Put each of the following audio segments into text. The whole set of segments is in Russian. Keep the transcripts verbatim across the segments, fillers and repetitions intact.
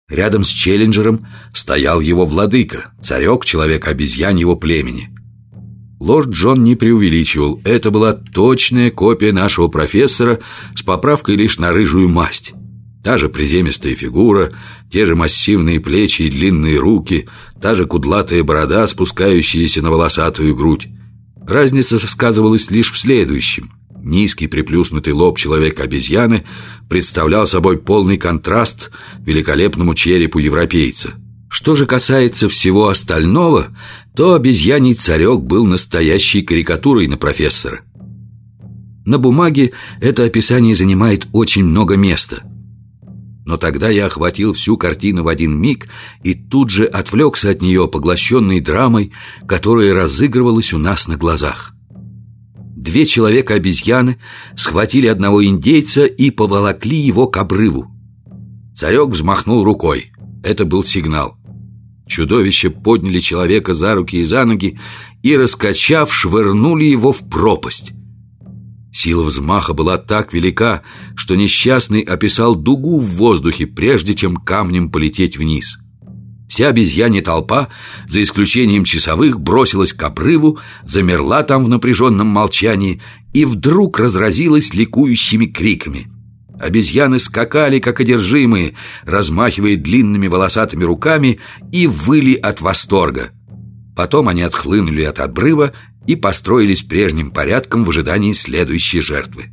Рядом с Челленджером стоял его владыка, царек человека-обезьяньего племени. Лорд Джон не преувеличивал. Это была точная копия нашего профессора, с поправкой лишь на рыжую масть. Та же приземистая фигура, те же массивные плечи и длинные руки, та же кудлатая борода, спускающаяся на волосатую грудь. Разница сказывалась лишь в следующем. Низкий приплюснутый лоб человека-обезьяны представлял собой полный контраст великолепному черепу европейца. Что же касается всего остального, то обезьяний царек был настоящей карикатурой на профессора. На бумаге это описание занимает очень много места. Но тогда я охватил всю картину в один миг и тут же отвлекся от нее, поглощенный драмой, которая разыгрывалась у нас на глазах. Две человека-обезьяны схватили одного индейца и поволокли его к обрыву. Царек взмахнул рукой. Это был сигнал. Чудовища подняли человека за руки и за ноги и, раскачав, швырнули его в пропасть. Сила взмаха была так велика, что несчастный описал дугу в воздухе, прежде чем камнем полететь вниз. Вся обезьянья толпа, за исключением часовых, бросилась к обрыву, замерла там в напряженном молчании и вдруг разразилась ликующими криками. Обезьяны скакали, как одержимые, размахивая длинными волосатыми руками, и выли от восторга. Потом они отхлынули от обрыва и построились прежним порядком в ожидании следующей жертвы.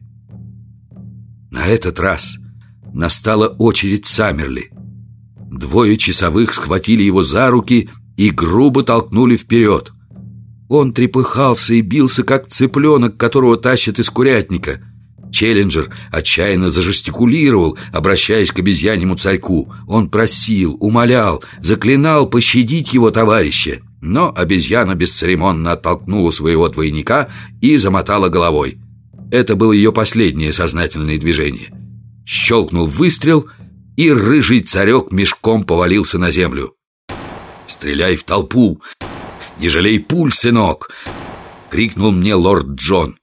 На этот раз настала очередь Саммерли. Двое часовых схватили его за руки и грубо толкнули вперед. Он трепыхался и бился, как цыпленок, которого тащат из курятника. Челленджер отчаянно зажестикулировал, обращаясь к обезьяньему царьку. Он просил, умолял, заклинал пощадить его товарища. Но обезьяна бесцеремонно оттолкнула своего двойника и замотала головой. Это было ее последнее сознательное движение. Щелкнул выстрел, и рыжий царек мешком повалился на землю. «Стреляй в толпу! Не жалей пуль, сынок!» — крикнул мне лорд Джон.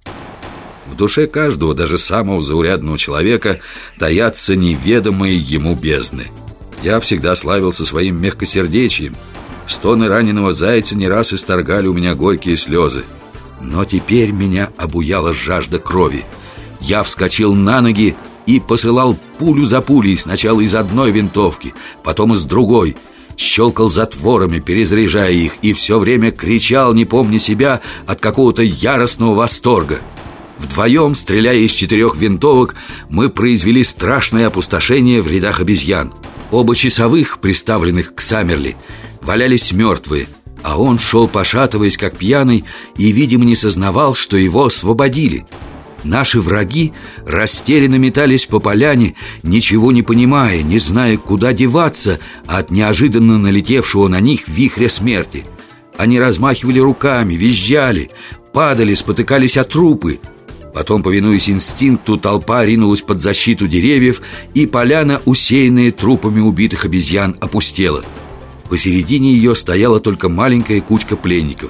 В душе каждого, даже самого заурядного человека, таятся неведомые ему бездны. Я всегда славился своим мягкосердечием. Стоны раненого зайца не раз исторгали у меня горькие слезы. Но теперь меня обуяла жажда крови. Я вскочил на ноги и посылал пулю за пулей, сначала из одной винтовки, потом из другой. Щелкал затворами, перезаряжая их, и все время кричал, не помня себя, от какого-то яростного восторга. Вдвоем, стреляя из четырех винтовок, мы произвели страшное опустошение в рядах обезьян. Оба часовых, приставленных к Саммерли, валялись мертвые, а он шел, пошатываясь, как пьяный, и, видимо, не сознавал, что его освободили. Наши враги растерянно метались по поляне, ничего не понимая, не зная, куда деваться от неожиданно налетевшего на них вихря смерти. Они размахивали руками, визжали, падали, спотыкались о трупы. Потом, повинуясь инстинкту, толпа ринулась под защиту деревьев, и поляна, усеянная трупами убитых обезьян, опустела. Посередине ее стояла только маленькая кучка пленников.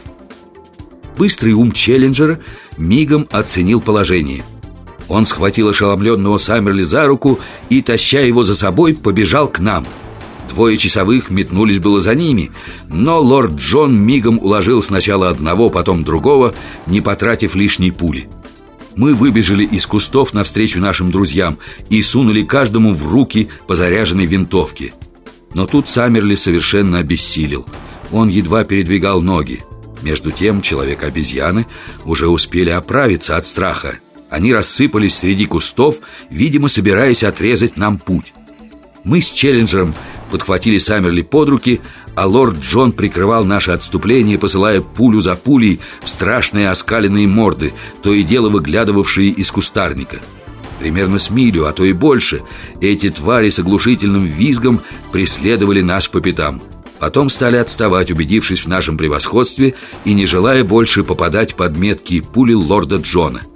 Быстрый ум Челленджера мигом оценил положение. Он схватил ошеломленного Саммерли за руку и, таща его за собой, побежал к нам. Двое часовых метнулись было за ними, но лорд Джон мигом уложил сначала одного, потом другого, не потратив лишней пули. Мы выбежали из кустов навстречу нашим друзьям и сунули каждому в руки по заряженной винтовке. Но тут Саммерли совершенно обессилел. Он едва передвигал ноги. Между тем человек-обезьяны уже успели оправиться от страха. Они рассыпались среди кустов, видимо, собираясь отрезать нам путь. Мы с Челленджером подхватили Саммерли под руки, а лорд Джон прикрывал наше отступление, посылая пулю за пулей в страшные оскаленные морды, то и дело выглядывавшие из кустарника. Примерно с милю, а то и больше, эти твари с оглушительным визгом преследовали нас по пятам. Потом стали отставать, убедившись в нашем превосходстве и не желая больше попадать под меткие пули лорда Джона.